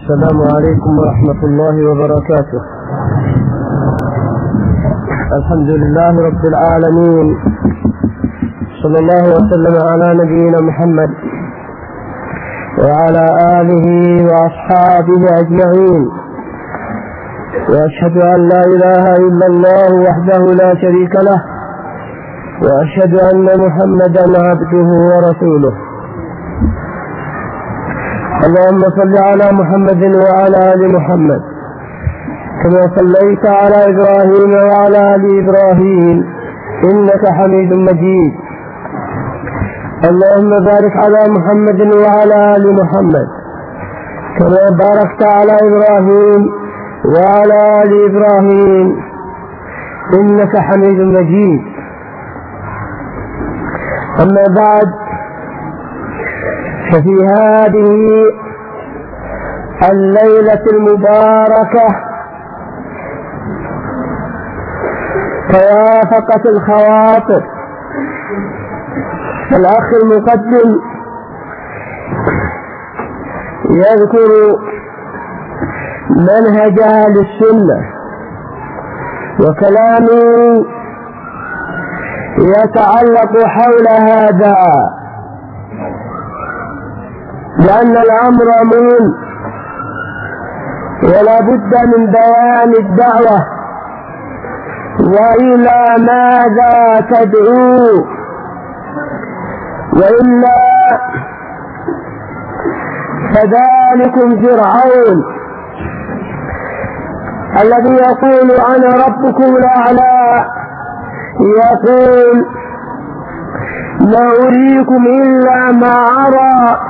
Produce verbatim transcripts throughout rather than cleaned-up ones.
السلام عليكم ورحمة الله وبركاته. الحمد لله رب العالمين، صلى الله وسلم على نبينا محمد وعلى آله وأصحابه أجمعين، وأشهد أن لا إله إلا الله وحده لا شريك له، وأشهد أن محمدا عبده ورسوله. اللهم صل على محمد وعلى آل محمد كما صليت على إبراهيم وعلى آل إبراهيم إنك حميد مجيد. اللهم بارك على محمد وعلى آل محمد كما باركت على إبراهيم وعلى آل إبراهيم إنك حميد مجيد. أما بعد، ففي هذه الليلة المباركة توافقت الخواطر. الأخ المقدم يذكر منهج أهل السنة، وكلامه يتعلق حول هذا، لأن الأمر مهم ولا بد من بيان الدعوة وإلى ماذا تدعو، وإلا فذلكم فرعون الذي يقول أنا ربكم الأعلى، يقول لا أريكم إلا ما أرى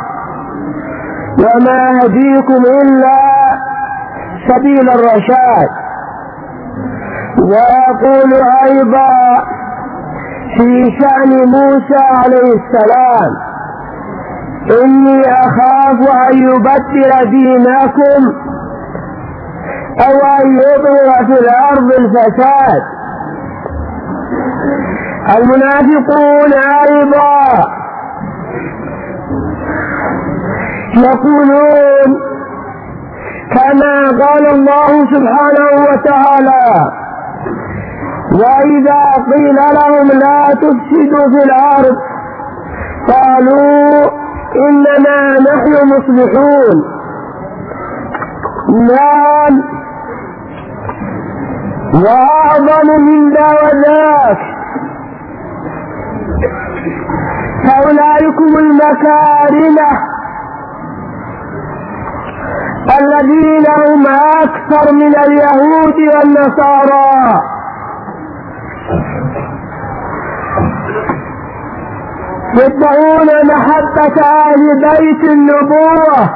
وما أهديكم إلا سبيل الرشاد. ويقول أيضا في شأن موسى عليه السلام إني أخاف أن يبدل دينكم أو أن يظهر في الأرض الفساد. المنافقون أيضا يقولون كما قال الله سبحانه وتعالى وإذا قيل لهم لا تفسدوا في الأرض قالوا إنما نحن مصلحون. نعم، وأعظم من ذا وذاك فأولئكم المكارمة الذين هم أكثر من اليهود والنصارى. يدعون محبة أهل بيت النبوة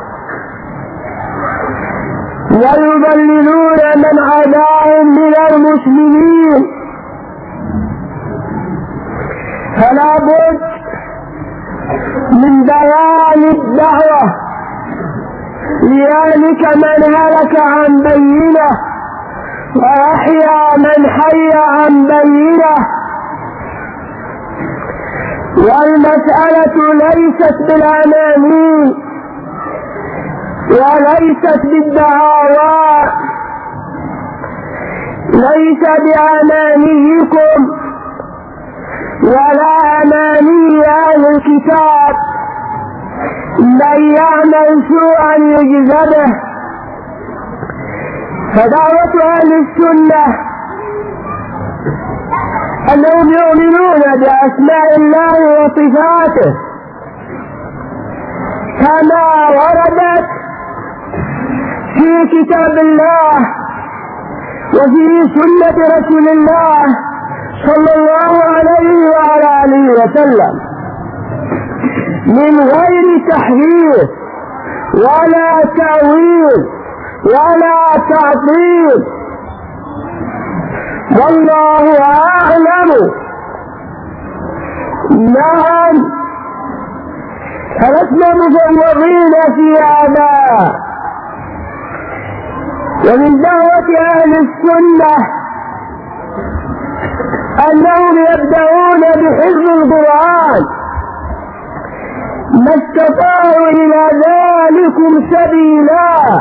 ويضللون من عداهم من المسلمين. فلا بد من بيان الدعوة ليهلك من هلك عن بينه ويحيى من حي عن بينه. والمسألة ليست بالأماني وليست بالدعاوى، ليس بأمانيكم ولا أماني أهل الكتاب، من يعمل سوءا يجزى به. فدعوة أهل السنة أنهم يؤمنون بأسماء الله وصفاته كما وردت في كتاب الله وفي سنة رسول الله صلى الله عليه وعلى آله وسلم، من غير تحريف ولا تأويل ولا تعطيل. والله أعلم. نعم، فلسنا مفوضين في هذا. ومن دعوة أهل السنة أنهم يبدأون بحفظ القرآن ما استطاعوا إلى ذلكم سبيلا.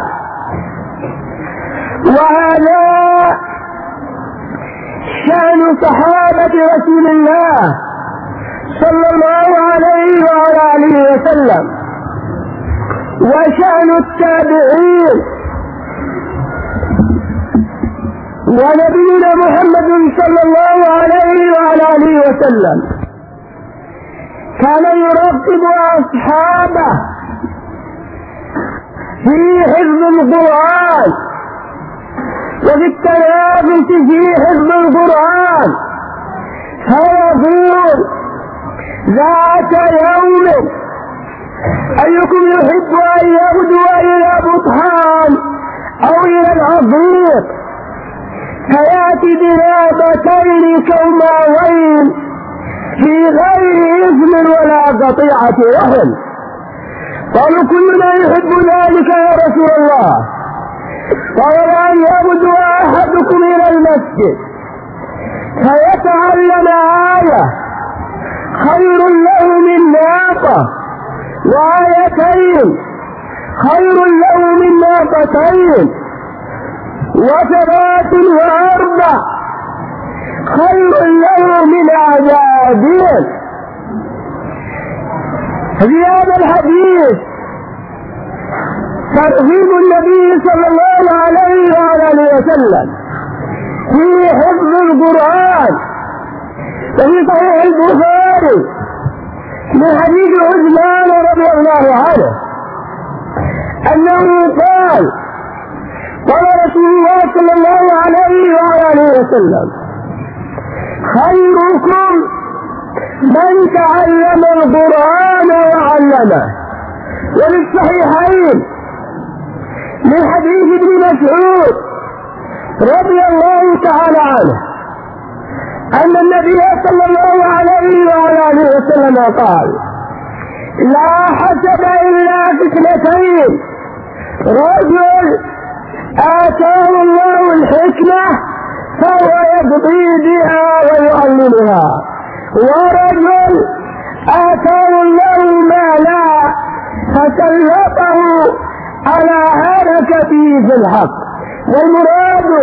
وهذا شأن صحابة رسول الله صلى الله عليه وعلى آله وسلم، وشأن التابعين. ونبينا محمد صلى الله عليه وعلى آله وسلم كان يرغب أصحابه في حفظ القرآن وفي التنافس في حفظ القرآن، فيقول ذات يوم أيكم يحب أن يغدو إلى بطحان أو إلى العضيق فيأتي بنابتين كوماوين في غير إثم ولا قطيعة رحم. قالوا كلنا يحب ذلك يا رسول الله. قال أن يغدو أحدكم إلى المسجد فيتعلم آية خير له من ناقة، وآيتين خير له من ناقتين، وثلاث وأربع خير له من أعدادين. في هذا الحديث ترغيب النبي صلى الله عليه وآله وسلم في حفظ القرآن. وفي صحيح البخاري من حديث عثمان رضي الله عنه أنه قال قال رسول الله صلى الله عليه وآله وسلم خيركم من تعلم القرآن وعلمه. وفي الصحيحين من حديث ابن مسعود رضي الله تعالى عنه أن النبي صلى الله عليه وآله وسلم قال لا حسب إلا في اثنتين: رجل آتاه الله الحكمة فهو يقضي بها ويعلمها، ورجل آتاه الله مالا فسلطه على هلكته في الحق. والمراد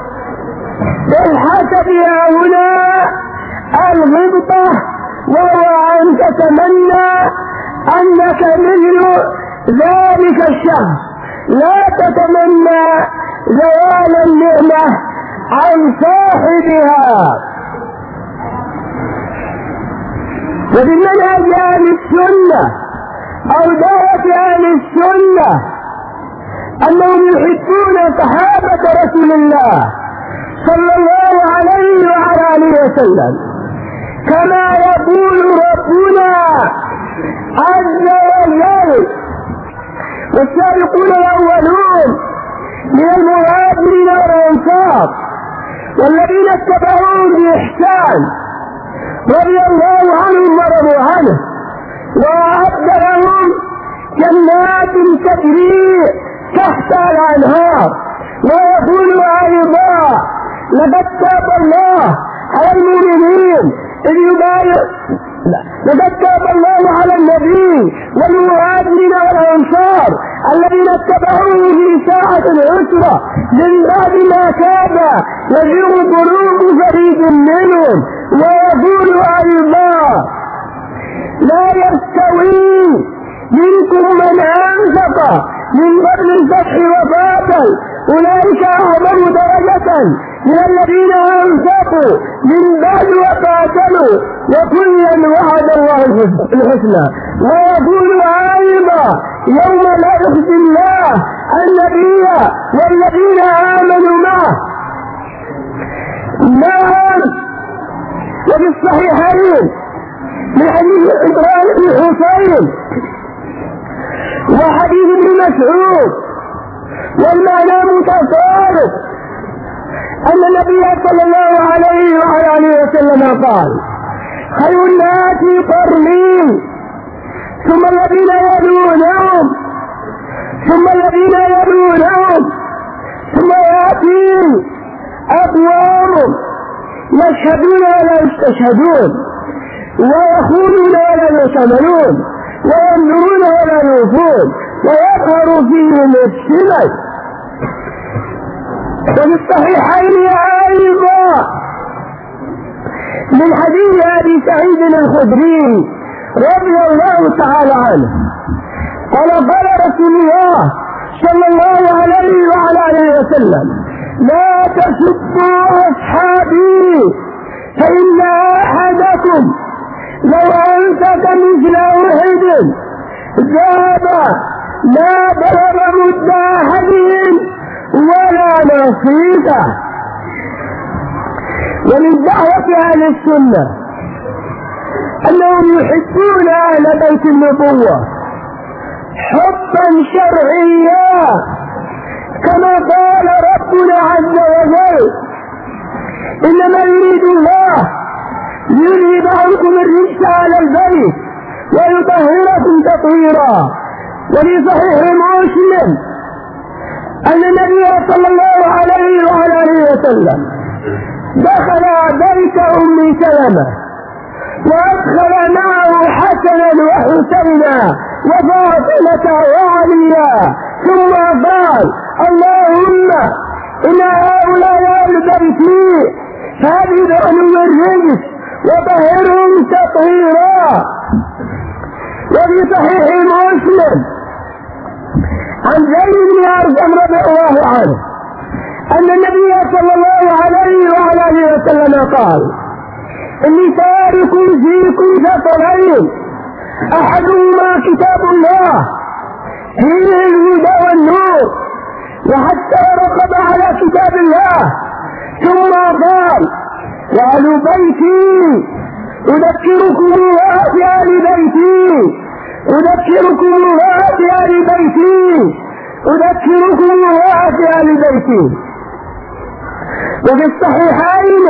بالحسب هنا الغبطة، وهو أن تتمنى أنك مثل ذلك الشخص، لا تتمنى زوال النعمة عن صاحبها. وفي منهج أهل السنة أو دعوة أهل السنة أنهم يحبون صحابة رسول الله صلى الله عليه وعلى آله وسلم، كما يقول ربنا عز وجل: والسابقون الأولون من المهاجرين والأنصار والذين اتبعوهم بإحسان رضي الله عنهم ورضوا عنه، وأعد لهم جنات تجري تحت الأنهار. ويقول أيضا: لقد تاب الله على المؤمنين إذ يبايع لقد تاب الله على النبي والمهاجرين والأنصار الذين اتبعوه في ساعة العسرة من بعد ما كاد يزيغ قلوب فريق منهم. ويقول أيضا: لا يستوي منكم من أنفق من قبل الفتح وقاتل، أولئك أعظم درجة من الذين أنفقوا من بعد وقاتلوا، وكلا وعد الله الحسنى. ويقول أيضا: يوم لا يخزي الله النبي والذين آمنوا معه. نعم. وفي الصحيحين من حديث عمران بن حسين وحديث ابن مسعود والمعنى متقارب أن النبي صلى الله عليه وعلى آله وسلم قال: خير الناس قرني ثم الذين يلونهم ثم الذين يلونهم ثم يأتي أقوام يشهدون ولا يستشهدون، ويخونون ولا يؤتمنون، وينذرون ولا يوفون، ويظهر فيهم السمن. وفي الصحيحين أيضا من حديث أبي سعيد الخدري رضي الله تعالى عنه قال قال رسول الله صلى الله عليه وعلى آله وسلم: لا تسبوا أصحابي فإن أحدكم لو أنفق مثل أحد ذهب ما بلغ مد أحدهم ولا نصيبه. ومن دعوة أهل السنة أنهم يحبون أهل بيت النبوة حبا شرعيا، كما قال ربنا عز وجل: إنما يريد الله ليذهب عنكم الرجس على البيت ويطهركم تطهيرا. وفي صحيح مسلم أن النبي صلى الله عليه وعلى آله وسلم دخل بيت أم سلمة وأدخل معه حسنا وحسينا وفاطمة وعليا، ثم قال: اللهم إن هؤلاء أهل بيتي فأذهب عنهم الرجس وطهرهم تطهيرا. وفي صحيح مسلم عن زيد بن أرقم رضي الله عنه أن النبي صلى الله عليه وعلى آله وسلم قال: إني تارك فيكم ثقلين، أحدهما كتاب الله فيه الهدى والنور، وحتى رقب على كتاب الله. ثم قال: وأهل بيتي أذكركم الله بأهل بيتي أذكركم الله بأهل بيتي أذكركم الله بأهل بيتي. وفي الصحيحين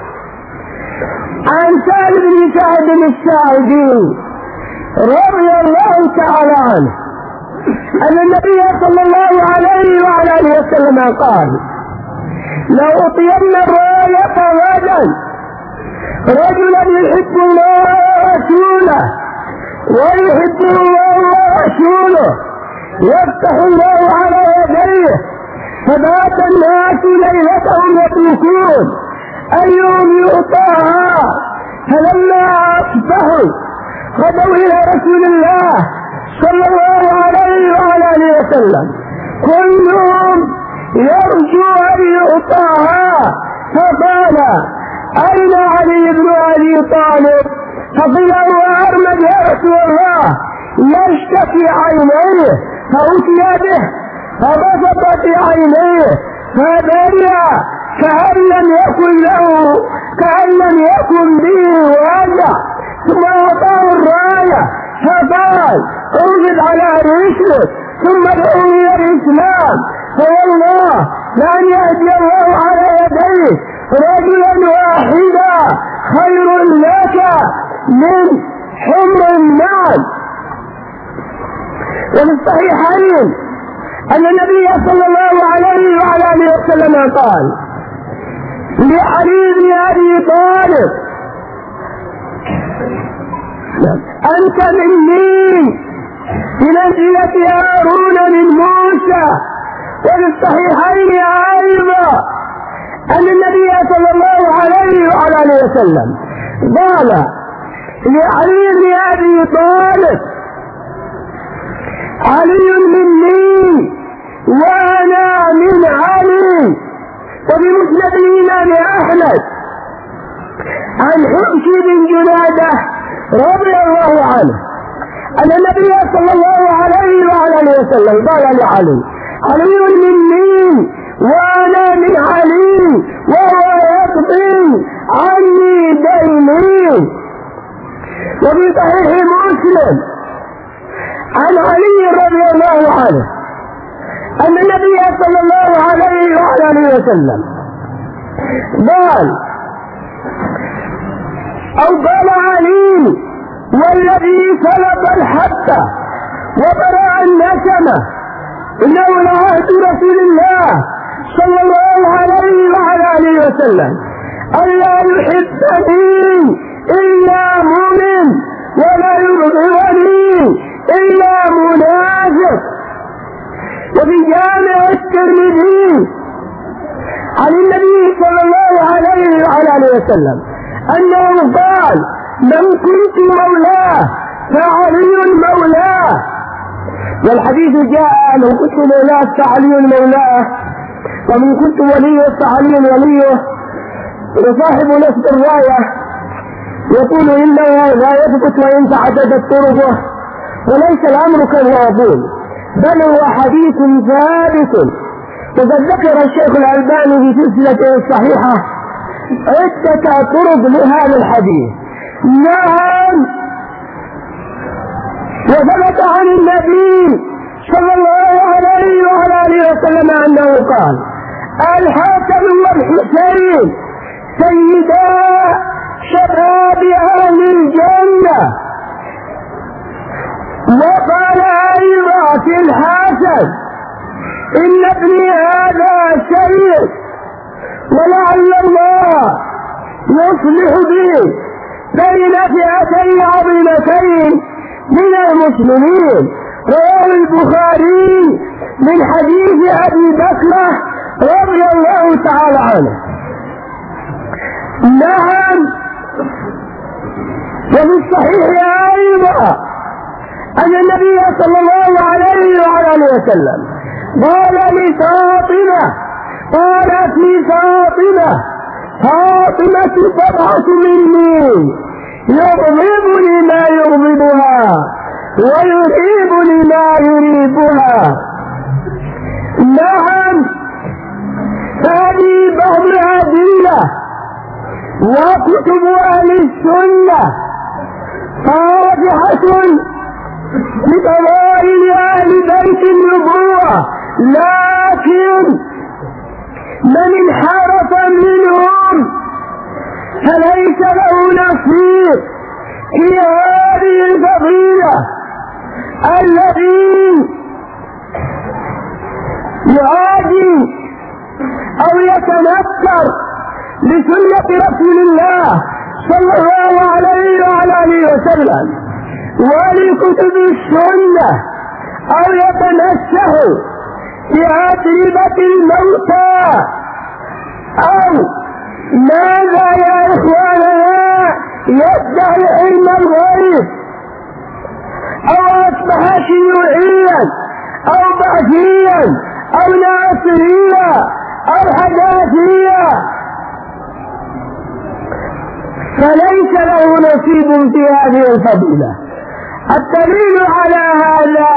عن سهل بن سعد الساعدي رضي الله تعالى عنه أن النبي صلى الله عليه وعلى آله وسلم قال: لأعطين الراية غدا رجلا يحب الله ورسوله ويحبه الله ورسوله، يفتح الله على يديه، فبات الناس ليلتهم يطلقون أيهم يؤطاها، فلما أصبحوا غدوا إلى رسول الله صلى الله عليه وعلى آله وسلم كلهم يرجو أن يؤطاها، فقال: أين علي بن أبي طالب؟ فقيل: هو أرمد يا رسول الله يشتكي عينيه، فأتي به فبسطت عينيه فبرئ كأن لم يكن له كأن لم يكن به وجع، ثم أعطاه الراية فقال: انزل على رسلك ثم ادعو إلى الإسلام، فوالله لأن يهدي الله على يديه رجلا واحدا خير لك من حمر النعم. وفي الصحيحين أن النبي صلى الله عليه وعلى آله وسلم قال لعلي بن أبي طالب: أنت مني بمنزلة هارون من موسى. وفي الصحيحين أيضا أن النبي صلى الله عليه وعلى آله وسلم قال لعلي بن أبي طالب: علي مني وأنا من علي. وفي مسند الإمام أحمد عن حبش بن جنادة رضي الله عنه أن النبي صلى الله عليه وعلى آله وسلم قال لعلي: علي مني وأنا من علي وهو يقضي عني ديني. وفي صحيح مسلم عن علي رضي الله عنه أن النبي صلى الله عليه وعلى آله وسلم قال أو قال علي: والذي فلق الحبة وبرأ النسمة إنه لعهد رسول الله صلى الله عليه وعلى آله وسلم ألا يحبني إلا مؤمن ولا يبغضني إلا منافق. وفي جامع الترمذي عن النبي صلى الله عليه وعلى اله وسلم انه قال: من كنت مولاه فعلي مولاه. والحديث جاء: من كنت مولاه فعلي مولاه، ومن كنت وليه فعلي وليه. وصاحب نفس الرايه يقول: انه لا يثبت وان تعددت طرقه، وليس الامر كما يقول، بل هو حديث ثابت. وقد ذكر الشيخ الألباني في سلسلته الصحيحة عدة طرق لهذا الحديث. نعم، وثبت عن النبي صلى الله عليه وعلى اله وسلم انه قال: الحسن والحسين سيدا شباب اهل الجنه. وقال ايضا في الحسن: إن ابني هذا سيد ولعل الله يصلح به بين فئتين عظيمتين من المسلمين. رواه البخاري من حديث أبي بكر رضي الله تعالى عنه. نعم، وفي الصحيح أيضا أن النبي صلى الله عليه وعلى وسلم قال لفاطمة، قال في فاطمة: فاطمة تبعث مني، يغضبني ما يغضبها ويريبني ما يريبها. نعم، هذه بعض الأدلة وكتب أهل السنة فاضحة بفضائل أهل بيت النبوة، لكن من انحرف منهم فليس له نصيب في هذه الفضيلة. الذي يعادي أو يتنكر لسنة رسول الله صلى الله عليه وعلى آله وسلم ولكتب السنة أو يتنسه بأتربة الموتى، أو ماذا يا إخواننا يدعي علم الغيب، أو أصبح شيوعيا أو بعثيا أو ناصريا أو حداثيا، فليس له نصيب في هذه الفضيلة. الدليل على هذا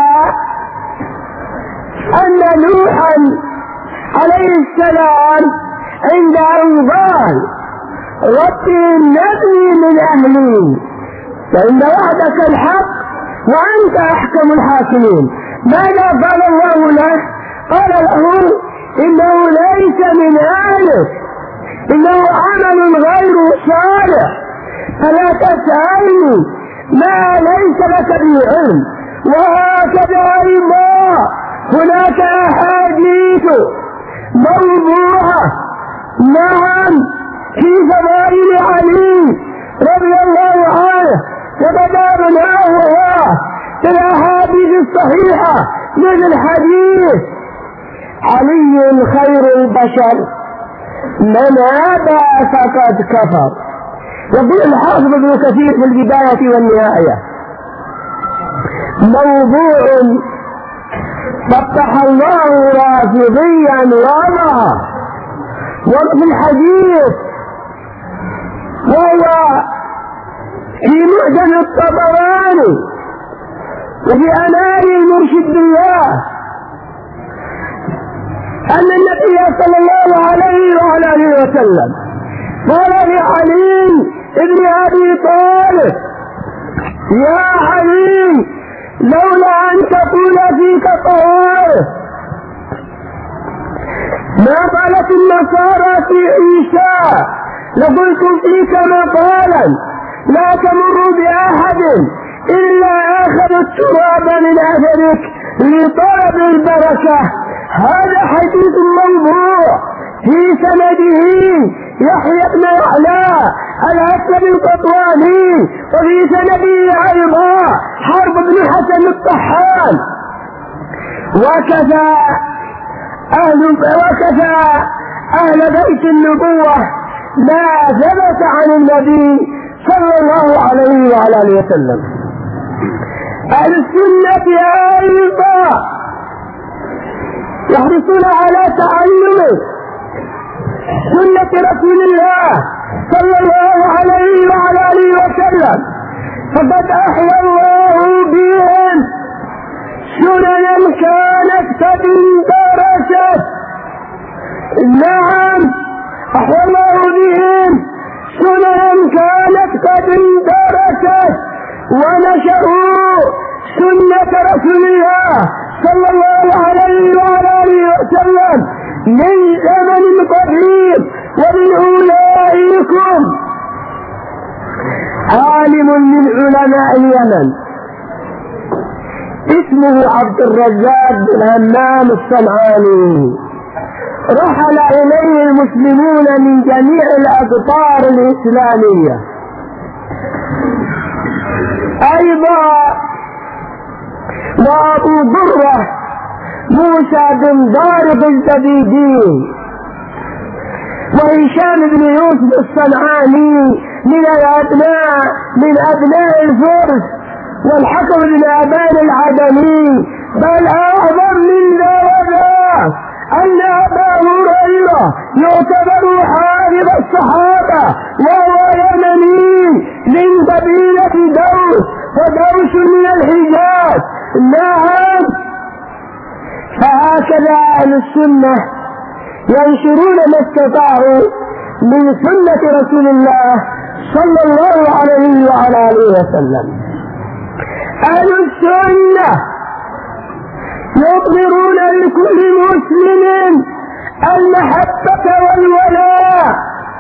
أن نوحا عليه السلام عند أن قال: ربي إنني من أهلي فإن وعدك الحق وأنت أحكم الحاكمين. ماذا قال الله له؟ قال له: إنه ليس من أهلك، إنه عمل غير صالح، فلا تسألني ما ليس لك به علم. وهكذا أيضا هناك أحاديث موضوعة نعم في فضائل علي رضي الله عنه، وتدارنا هو في الأحاديث الصحيحة مثل حديث: علي خير البشر، من أبى فقد كفر. يقول الحافظ ابن كثير في البداية والنهاية: موضوع فتح الله رافضيا وضعه. وفي الحديث وهو في معجم الطبراني وفي أنار المرشد بالله أن النبي صلى الله عليه وعلى آله وسلم قال لعلي ابن أبي طالب: يا علي، لولا أن تقول فيك طوائف ما قالت النصارى في عيسى لقلتم فيك مقالا لا تمر بأحد إلا أخذ التراب من أثرك لطلب البركة. هذا حديث موضوع في سنده يحيى بن يعلى الأسلم القطواني، وفي سنده أيضا حرب بن حسن الطحان. وكفى أهل وكفى أهل بيت النبوة ما ثبت عن النبي صلى الله عليه وعلى آله وسلم. أهل السنة أيضا يحرصون على تعلم سنة رسول الله صلى الله عليه وعلى آله وسلم، فقد أحيا الله بهم سننا كانت قد اندرست. نعم، أحيا الله بهم سننا كانت قد اندرست ونشروا سنة رسول الله صلى الله عليه وعلى آله وسلم من زمن قديم. ومن أولئكم عالم من علماء اليمن اسمه عبد الرزاق بن همام الصنعاني، رحل إليه المسلمون من جميع الأقطار الإسلامية. أيضا وأبو ضرة موسى بن ضارب الزبيدي، وهشام بن يوسف الصنعاني من الأبناء من أبناء الفرس، والحكم بن أبان العدني. بل أعظم من ذلك أن أبا هريرة يعتبر حارب الصحابة، وهو يمني من قبيلة دوس، ودوس من الحجاز. نعم، فهكذا أهل السنة ينشرون ما استطاعوا من سنة رسول الله صلى الله عليه وعلى آله وسلم. أهل السنة يظهرون لكل مسلم المحبة والولاء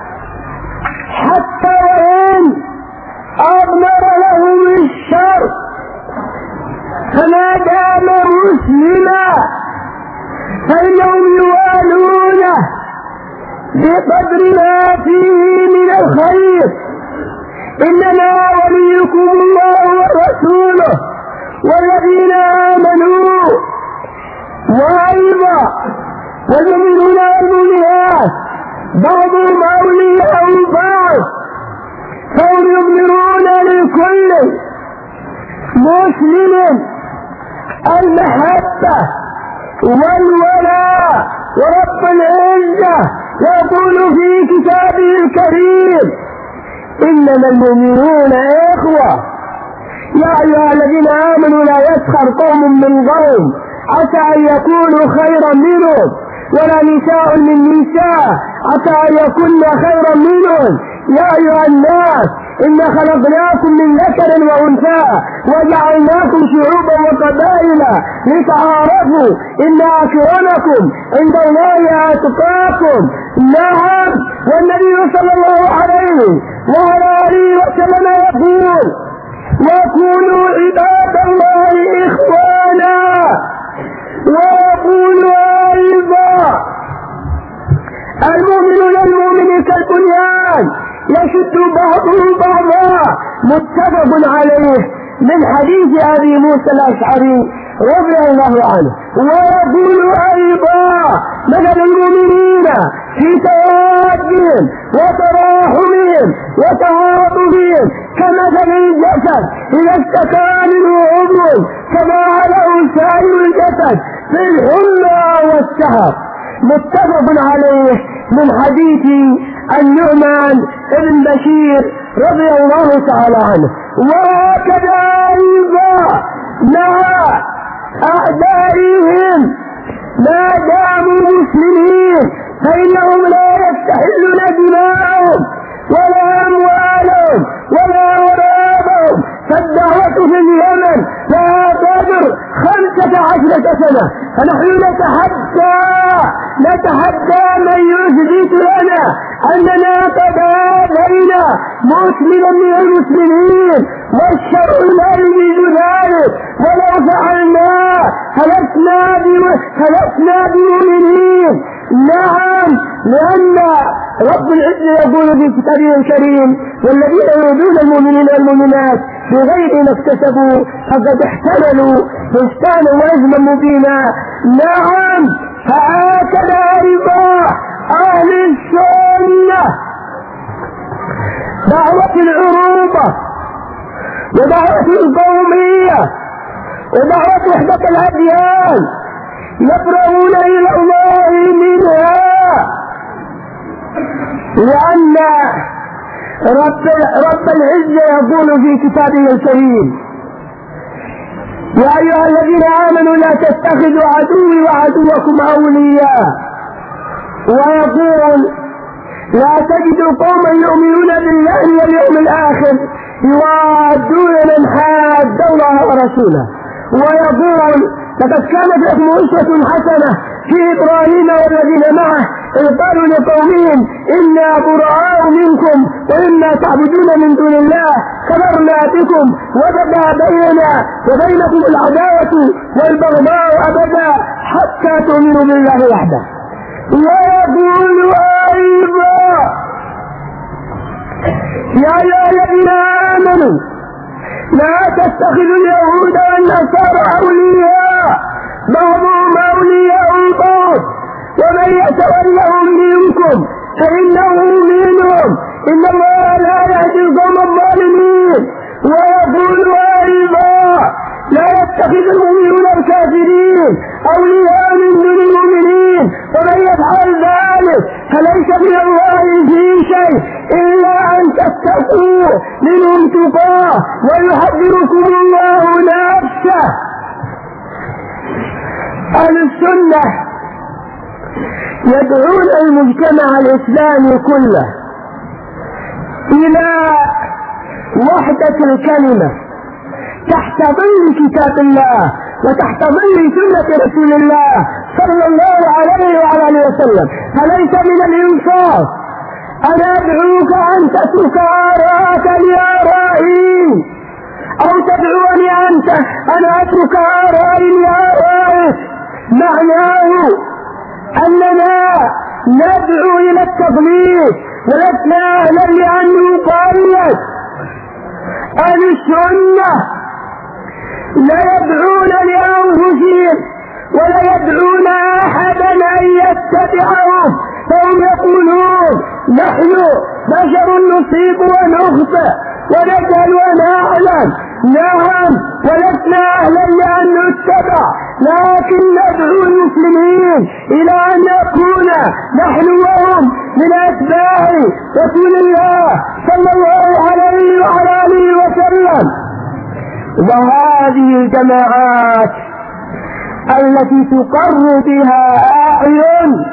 حتى وإن أضمر لهم الشر، فما دام مسلما فإنهم يوالونه بقدر ما فيه من الخير. إنما وليكم الله ورسوله والذين آمنوا، وأيضا والمؤمنون والمؤمنات بعضهم أولياء بعض، فهم يظهرون لكل مسلم المحبة والولاء. ورب العزة يقول في كتابه الكريم: إنما المؤمنون إخوة يا أيها الذين آمنوا لا يسخر قوم من قوم عسى أن يكونوا خيرا منهم، ولا نساء من نساء عسى أن يكون خيرا منهم. يا أيها الناس إنا خلقناكم من ذكر وأنثى وجعلناكم شعوبا وقبائل لتعارفوا إن أكرمكم عند الله أتقاكم. نعم، والنبي صلى الله عليه وعلى آله وسلم يقول: وكونوا عباد الله إخوانا. ويقول أيضا: المؤمن للمؤمن كالبنيان يشد بعضه بعضا، متفق عليه من حديث أبي موسى الأشعري رضي الله عنه. ويقول أيضا: مثل المؤمنين في توادهم وتراحمهم وتعاطفهم كمثل الجسد إذا اشتكى منه عضو تداعى له سائر الجسد في الحمى والسهر، متفق عليه من حديث النعمان بن بشير رضي الله تعالى عنه. وهكذا أيضا مع أعدائهم ما داموا مسلمين فإنهم لا يستحلون دماءهم ولا أموالهم ولا أورادهم. فالدعوة في اليمن لها قدر خمسة عشرة سنة، فنحن نتحدى نتحدى من يثبت لنا أننا قد آذينا مسلما من المسلمين، والشرع لا يريد ذلك. ولو فعلنا فلسنا فلسنا بمؤمنين. نعم، لأن رب العزة يقول في كتابه الكريم: والذين يؤذون المؤمنين والمؤمنات بغير ما اكتسبوا فقد احتملوا بهتانا واثما مبينا. نعم، فهكذا أيضا أهل السنة دعوة العروبة ودعوة القومية ودعوة وحدة الأديان يفرغون إلى الله منها، لأن رب, رب العزة يقول في كتابه الكريم: يا أيها الذين آمنوا لا تتخذوا عدوي وعدوكم أولياء. ويقول: لا تجد قوما يؤمنون بالله واليوم الآخر يوادون من حاد الله ورسوله. ويقول: لقد كانت لكم أسوة حسنة في إبراهيم والذين معه إذ قالوا لقومهم إنا براء منكم وإما تعبدون من دون الله كفرنا بكم وبدا بيننا وبينكم العداوة والبغضاء أبدا حتى تؤمنوا بالله وحده. ويقول أيضا: يا أيها الذين آمنوا لا تتخذوا اليهود والنصارى أولياء بعضهم أولياء بعض ومن يتولهم منكم فإنه منهم إن الله لا يهدي القوم الظالمين. ويقول أيضا: لا يتخذ المؤمنون الكافرين أولياء من دون المؤمنين ومن يفعل ذلك فليس من الله في شيء إلا أن تتقوا منهم تقاه ويحذركم الله نفسه. أهل السنة يدعون المجتمع الإسلامي كله إلى وحدة الكلمة تحت ظل كتاب الله وتحت ظل سنة رسول الله صلى الله عليه وعلى اله وسلم. فليس من الإنصاف أن أدعوك أن تترك آراءك لآرائي أو تدعوني أنت أن أترك آرائي لآرائك. معناه أننا ندعو إلى التضليل ولسنا أهلا لأن نقايد. أهل السنة لا يدعون لأنفسهم ولا يدعون أحدا أن يتبعهم، فهم يقولون: نحن بشر نصيب ونخطئ ونجهل ونعلم. نعم، ولسنا أهلا لأن نتبع، لكن ندعو المسلمين إلى أن نكون نحن وهم من أتباع رسول الله صلى الله عليه وعلى آله وسلم. وهذه الجماعات التي تقر بها أعين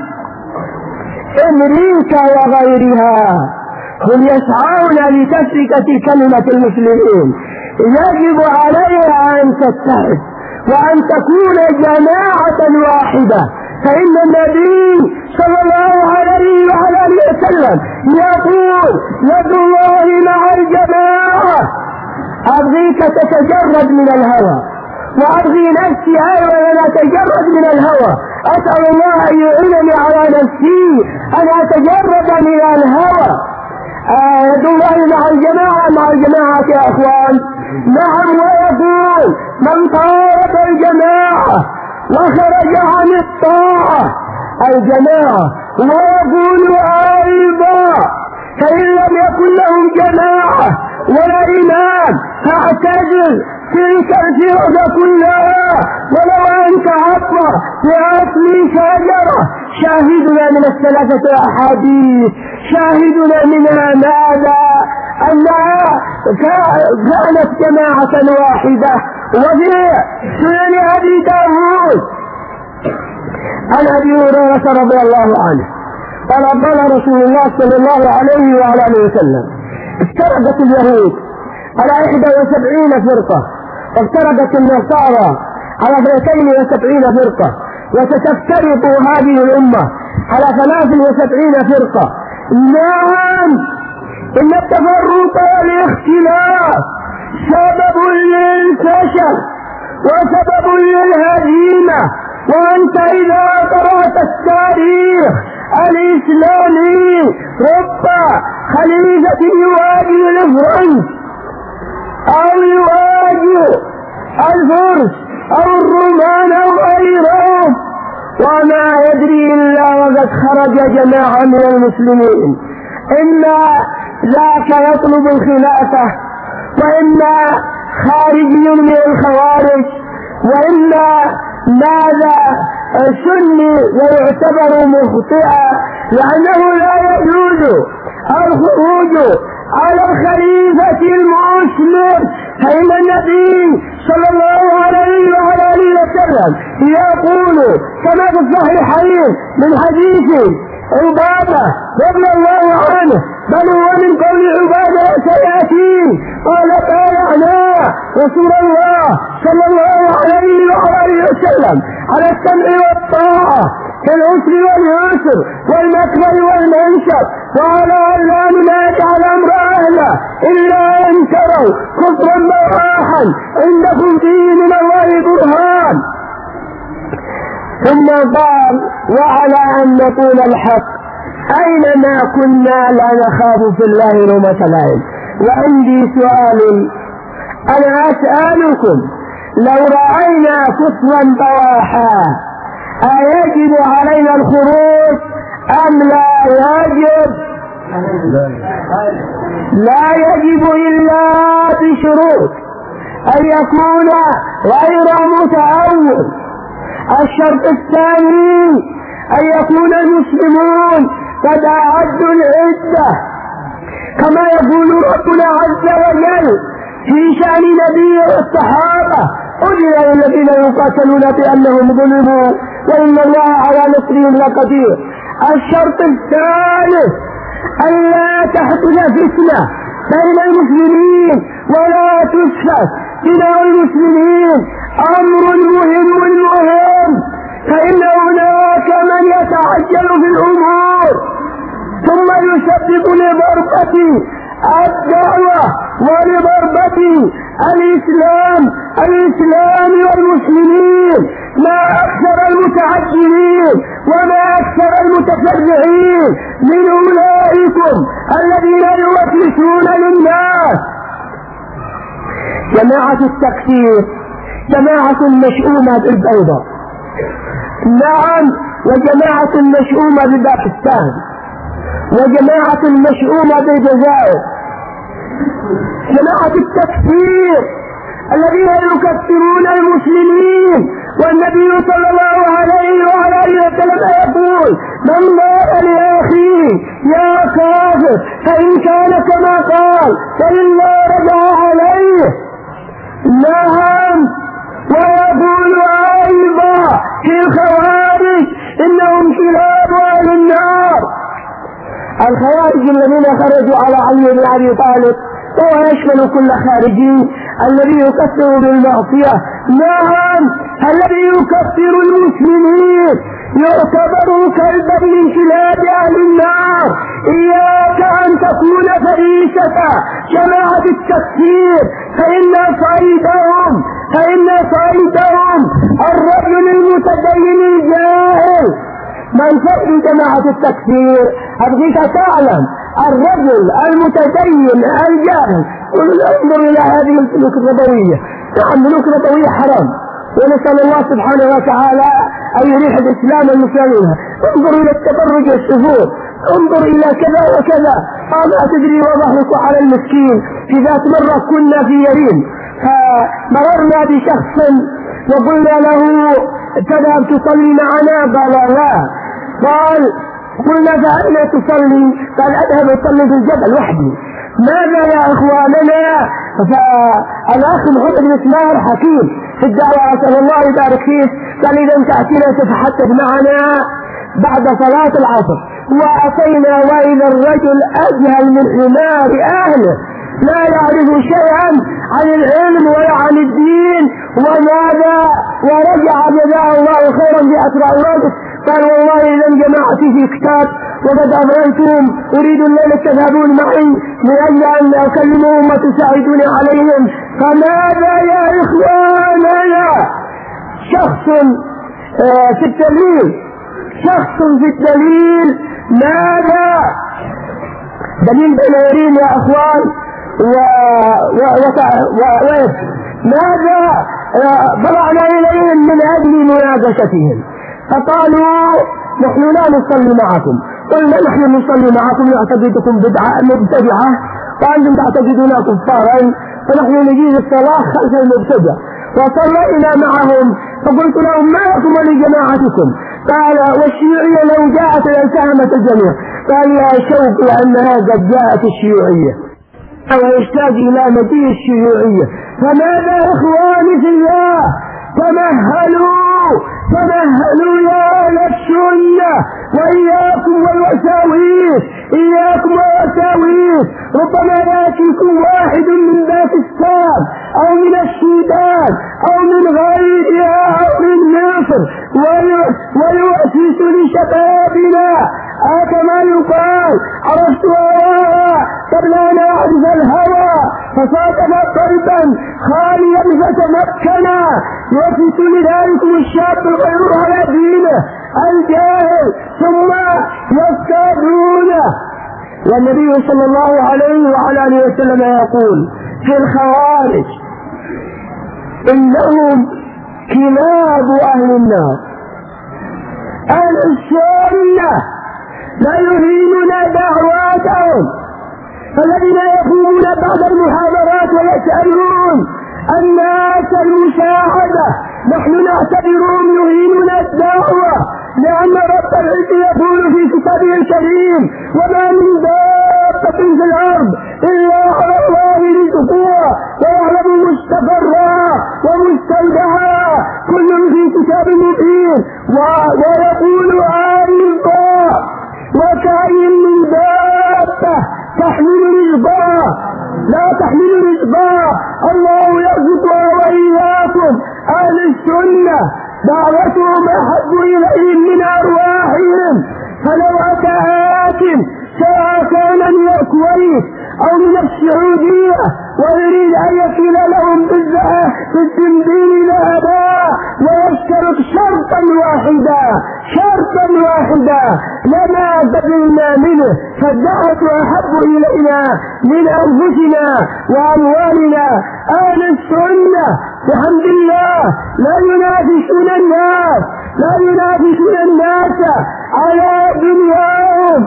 أمريكا وغيرها هم يسعون لتفرقة كلمة المسلمين. يجب عليها أن تتحد وأن تكون جماعة واحدة، فإن النبي صلى الله عليه وعلى آله وسلم يقول: يد الله مع الجماعة. أبغيك تتجرد من الهوى وأبغي نفسي أيضا أن أتجرد من الهوى. أسأل الله أن يعينني على نفسي أن أتجرد من الهوى. يد الله مع الجماعة مع الجماعة يا أخوان. نعم، ويقول: من طارق الجماعة وخرج عن الطاعة الجماعة. ويقول أيضا: فإن لم يكن لهم جماعة ولا إمام فاعتزل تلك الفرقة كلها ولو أن تعبر بأصل شجرة. شاهدنا من الثلاثة أحاديث شاهدنا منها ماذا؟ أنها كانت جماعة واحدة. وفي سنن أبي داود عن أبي هريرة رضي الله عنه قال: قال رسول الله صلى الله عليه وعلى آله وسلم: افترقت اليهود على إحدى وسبعين فرقة وافترقت النصارى على اثنتين وسبعين فرقة وستفترق هذه الأمة على ثلاث وسبعين فرقة. نعم، إن التفرق والاختلاف سبب للفشل وسبب للهزيمة. وأنت إذا قرأت التاريخ الإسلامي رب خليفة يواجه الفرنس أو يواجه الفرس أو الرومان أو غيرهم، وما يدري إلا وقد خرج جماعة من المسلمين، إما ذاك يطلب الخلافة، وإما خارجي من الخوارج، وإما ماذا سني ويعتبر مخطئا، لأنه لا يجوز الخروج على الخليفة المسلم، فإن النبي صلى الله عليه وعلى آله وسلم يقول كما في الصحيحين من حديث عبادة رضي الله عنه، بل هو من قول عبادة سيأتي، قال بايعنا رسول الله صلى الله عليه وعلى آله وسلم على السمع والطاعة في العسر واليسر والمكبر والمنشر، وعلى أن لا ننازع الأمر أهله إلا أن تروا كفرا بواحا عندكم فيه من الله برهان. ثم قال وعلى أن نقول الحق أينما كنا لا نخاف في الله لومة لائم. وعندي سؤال أنا أسألكم، لو رأينا كفرا بواحا أيجب علينا الخروج أم لا يجب؟ لا يجب إلا بشروط، أن يكون غير متأول. الشرط الثاني أن يكون المسلمون قد أعدوا العدة، كما يقول ربنا عز وجل في شأن نبيه والصحابة أذن للذين يقاتلون بأنهم ظلموا وإن الله على نصرهم لقدير. الشرط الثالث أن لا تحدث فتنة بين المسلمين ولا تسفك دماء المسلمين، أمر مهم مهم، فإن هناك من يتعجل في الأمور ثم يسبب لضربة الدعوة ولضربة الإسلام الإسلام والمسلمين. ما أكثر المتعجلين وما أكثر المتسرعين من أولئكم الذين يوسوسون للناس. جماعة التكفير جماعة مشؤومة بالبيضاء، نعم، وجماعة مشؤومة بباكستان، وجماعة مشؤومة بالجزائر. جماعة التكفير الذين يكفرون المسلمين، والنبي صلى الله عليه وعلى آله وسلم يقول من قال لأخيه يا كافر فإن كان كما قال فإلا رجع عليه. نعم، ويقول أيضا في الخوارج إنهم كلاب أهل النار. الخوارج الذين خرجوا على علي بن أبي طالب وهو يشمل كل خارجي الذي يكفر بالمعصية. نعم، الذي يكفر المسلمين يعتبر كلبا من كلاب أهل النار. إياك أن تكون فريسة جماعة التكفير، فإن صيدهم فإن صيدهم الرجل المتدين الجاهل. من صيد جماعة التكفير أبغيك تعلم الرجل المتدين الجاهل. انظر إلى هذه الملوك الربوية. نعم، ملوك ربوية حرام، ونسأل الله سبحانه وتعالى أن يريح الإسلام المسلمين. انظر إلى التبرج والسفور، انظر إلى كذا وكذا. ما تدري وظهرك على المسكين. في ذات مرة كنا في يرين فمررنا بشخص وقلنا له تذهب تصلي معنا؟ قال لا. قال قلنا فأين تصلي؟ قال أذهب أصلي في الجبل وحدي. ماذا يا إخواننا؟ فالأخ محمد بن إسماعيل حكيم في الدعوة أسأل الله يبارك فيه قال إذا تأتينا تتحدث معنا بعد صلاة العصر. وأتينا وإذا الرجل أجهل من حمار أهله، لا يعرف شيئا عن العلم ولا عن الدين. وماذا ورجع جزاه الله خيرا بأسرع الرجل. قال والله إذا جماعتي في كتاب وقد أمريتم أريد الليلة تذهبون معي من أجل أن أكلمهم وتساعدوني عليهم. فماذا يا إخواننا؟ شخص في الدليل شخص في الدليل ماذا؟ دليل بنيرين يا أخوان، و... و... و... و... ماذا ضرعنا إليهم من أجل مناقشتهم؟ فقالوا نحن لا نصلي معكم. قلنا نحن نصلي معكم نعتقدكم بدعة مبتدعة وأنتم تعتقدون كفارا، فنحن نجيز الصلاة خلف المبتدع. وصلينا معهم فقلت لهم ما لكم ولجماعتكم؟ قال والشيوعية لو جاءت لالتهمت الجميع. قال يا شوقي أنها قد جاءت الشيوعية أو يحتاج إلى مجيء الشيوعية. فماذا إخواني في الله؟ تمهلوا تمهلوا يا أهل السنة وإياكم والوساويس، إياكم والوساويس. ربما يأتيكم واحد من باكستان أو من السودان أو من غيرها أو من مصر ويؤسس لشبابنا كما يقال عرفت هواها قبل أن أعرف الهوى فصادنا قلبا خاليا فتمكنا. يؤسس لذلكم الشاب الغير على دينه الجاهل ثم يصطادونه. والنبي صلى الله عليه وعلى آله وسلم يقول في الخوارج إنهم كلاب أهل النار. أهل السنة لا يهينون دعواتهم، فالذين يقومون بعد المحاضرات ويسألون الناس المساعدة نحن نعتبرهم يهينون الدعوة، لأن رب العزة يقول في كتابه الكريم وما من دابة في الأرض إلا على الله رزقها ويعلم مستقرها ومستودعها كل في كتاب مبين. ويقول أيضا وكأين من دابة تحمل رزقها لا تحمل رزقها الله يرزقها وإياكم. أهل السنة دعوتهم أحب إليهم من أرواحهم، فلو أتى آت سواء كان من الكويت أو من السعودية ويريد أن يصل لهم بالزنبيل ذهبا ويشترط شرطا واحدا شرطا واحدا لما قبلنا منه، فالدعوة أحب إلينا من أنفسنا وأموالنا. أهل السنة بحمد الله لا ينافسون الناس لا ينافسون الناس على دنياهم،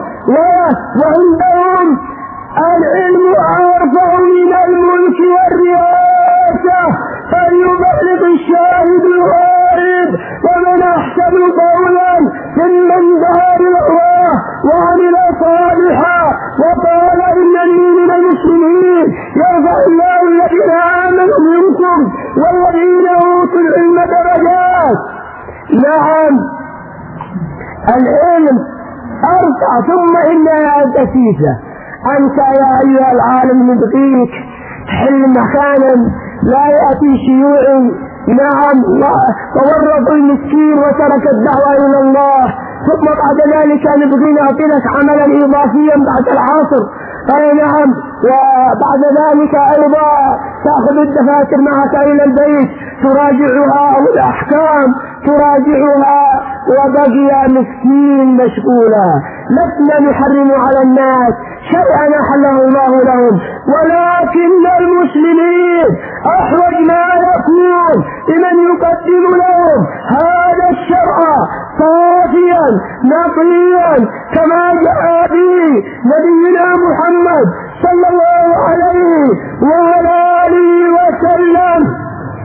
وعندهم العلم أرفع من الملك والرئاسة، فليبلغ الشاهد الغائب. ومن أحسن قولا ممن دعا إلى الله وعمل صالحا وقال إنني من المسلمين يرفع الله الذين آمنوا منكم والذين أوتوا العلم درجات. نعم العلم أرفع، ثم إنها دسيسة. أنت يا أيها العالم نبغيك تحل مكانا لا يأتي شيوعي نعم وورط المسكين وترك الدعوة إلى الله، ثم بعد ذلك نبغي نعطيك عملا إضافيا بعد العصر. أي نعم، وبعد ذلك أيضا تأخذ الدفاتر معك إلى البيت تراجعها أو الأحكام تراجعها وبقي مسكين مشغولا. لسنا نحرم على الناس شيئا أحله الله لهم، ولكن المسلمين أحوج ما يكون لمن يقدم لهم هذا الشرع صافيا نقيا كما جاء به نبينا محمد صلى الله عليه وعلى آله وسلم.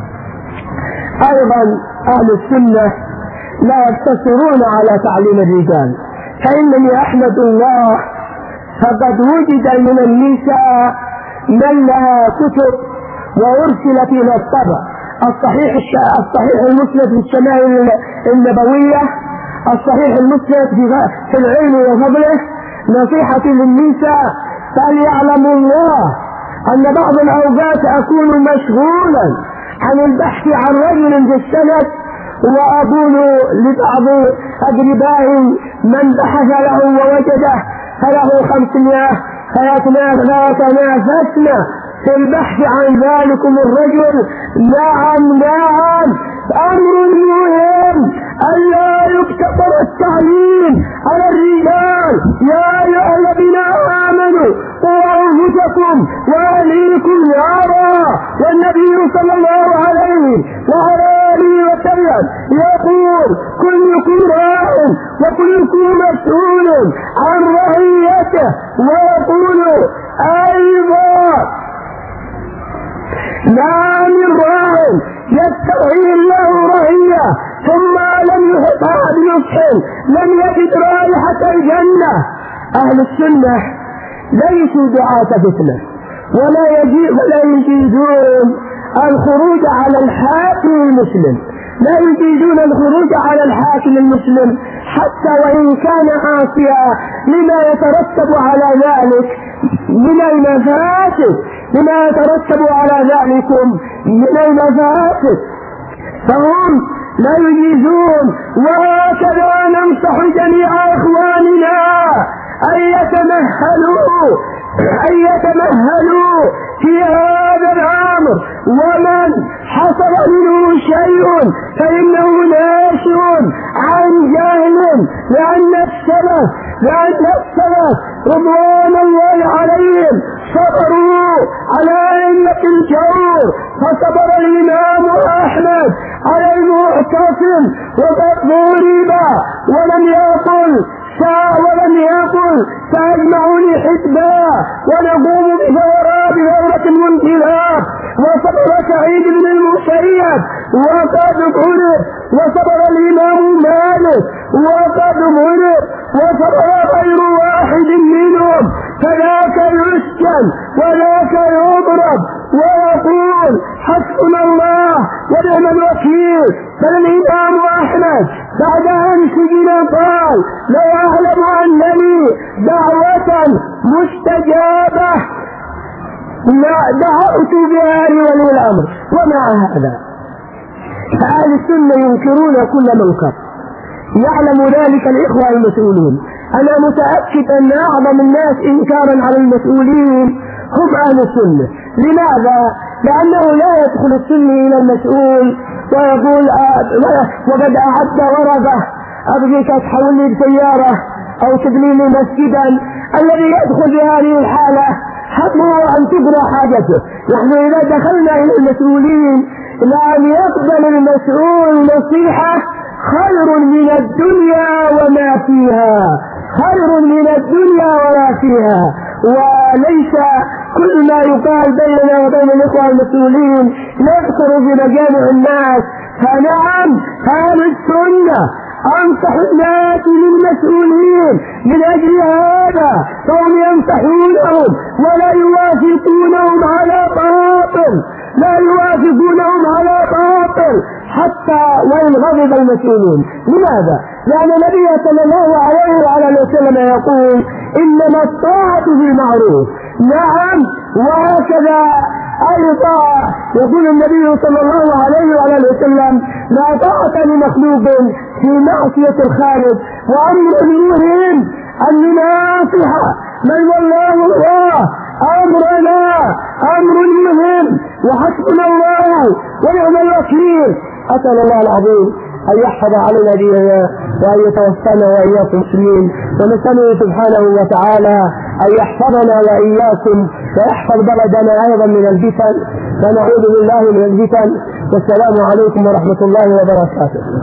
أيضا أهل السنة لا يقتصرون على تعليم الرجال، فإنني أحمد الله فقد وجد من النساء من لها كتب وأرسلت إلى الطبع الصحيح الصحيح المسند في الشمائل النبوية، الصحيح المسند في العلم وفضله، نصيحة للنساء. فليعلم الله أن بعض الأوقات أكون مشغولا عن البحث عن رجل في السند، وأقول لبعض أقربائي من بحث له ووجده فله خمسمائة فيتنافسنا في البحث عن ذلكم الرجل. نعم نعم أمر مهم ألا يكتفر التعليم على الرجال. يا أيها الذين آمنوا قوا أنفسكم وأهليكم والنبي صلى الله عليه وعلى آله وسلم يقول كلكم راع وكلكم مسؤول عن رعيته، ويقول أيضا ما من راع يسترعي الله رعية ثم لم يحطها بنصح لم يجد رائحة الجنة. أهل السنة ليسوا دعاة فتنة ولا ولا يجيزون الخروج على الحاكم المسلم، لا يجيزون الخروج على الحاكم المسلم حتى وإن كان عاصيا لما يترتب على ذلك من المفاسد، لما يترتب على ذلك من المفاسد، فهم لا يجيزون. وهكذا ننصح جميع إخواننا أن يتمهلوا أن يتمهلوا في هذا الأمر، ومن حصل منه شيء فإنه ناشئ عن جهل، لأن السلف لأن السلف رضوان الله عليهم صبروا على أئمة الجور، فصبر الإمام أحمد على المعتصم وقد ضرب ولم يقل ولم يقل سأجمعني حسبا ونقوم بثورات ثورة وانقلاب، وصبر سعيد بن المسيب وقد ضرب، وصبر الإمام مالك وقد ضرب، وصبر غير واحد منهم، فذاك يسجن وذاك يضرب ويقول حسبنا الله ونعم الوكيل. بل الإمام أحمد بعد أن سجن قال لو أعلم أن لي دعوة مستجابة لا دعوت بها لولي الأمر. ومع هذا فأهل السنة ينكرون كل منكر، يعلم ذلك الإخوة المسؤولون. أنا متأكد أن أعظم الناس إنكارا على المسؤولين هم أهل السنة. لماذا؟ لأنه لا يدخل السني إلى المسؤول ويقول وقد أعد ورقة أبغيك تحول لي بسيارة أو تبني لي مسجدا. الذي يدخل في هذه الحالة حقه أن تقضى حاجته. نحن إذا دخلنا إلى المسؤولين لأن يقبل المسؤول نصيحة خير من الدنيا وما فيها، خير من الدنيا وما فيها. وليس كل ما يقال بيننا وبين الإخوة المسؤولين يذكر في مجامع الناس. فنعم أهل السنة أنصح الناس للمسؤولين من أجل هذا، فهم ينصحونهم ولا يوافقونهم على باطل، لا يوافقونهم على باطل حتى وإن غضب المسؤولون. لماذا؟ لأن النبي صلى الله عليه وعلى وسلم يقول إنما الطاعة في المعروف. نعم، وهكذا أيضا يقول النبي صلى الله عليه وعلى وسلم لا طاعة لمخلوق في معصية الخالق. وأمر مهم أن نناصح من والله الله أمرنا أمر مهم، وحسبنا الله ونعم الوكيل. أسأل الله العظيم أن يحفظ علينا ديننا وأن يتوفانا وإياكم مسلمين، ونسأله سبحانه وتعالى أن يحفظنا وإياكم ويحفظ بلدنا أيضا من الفتن، ونعوذ بالله من الفتن. والسلام عليكم ورحمة الله وبركاته.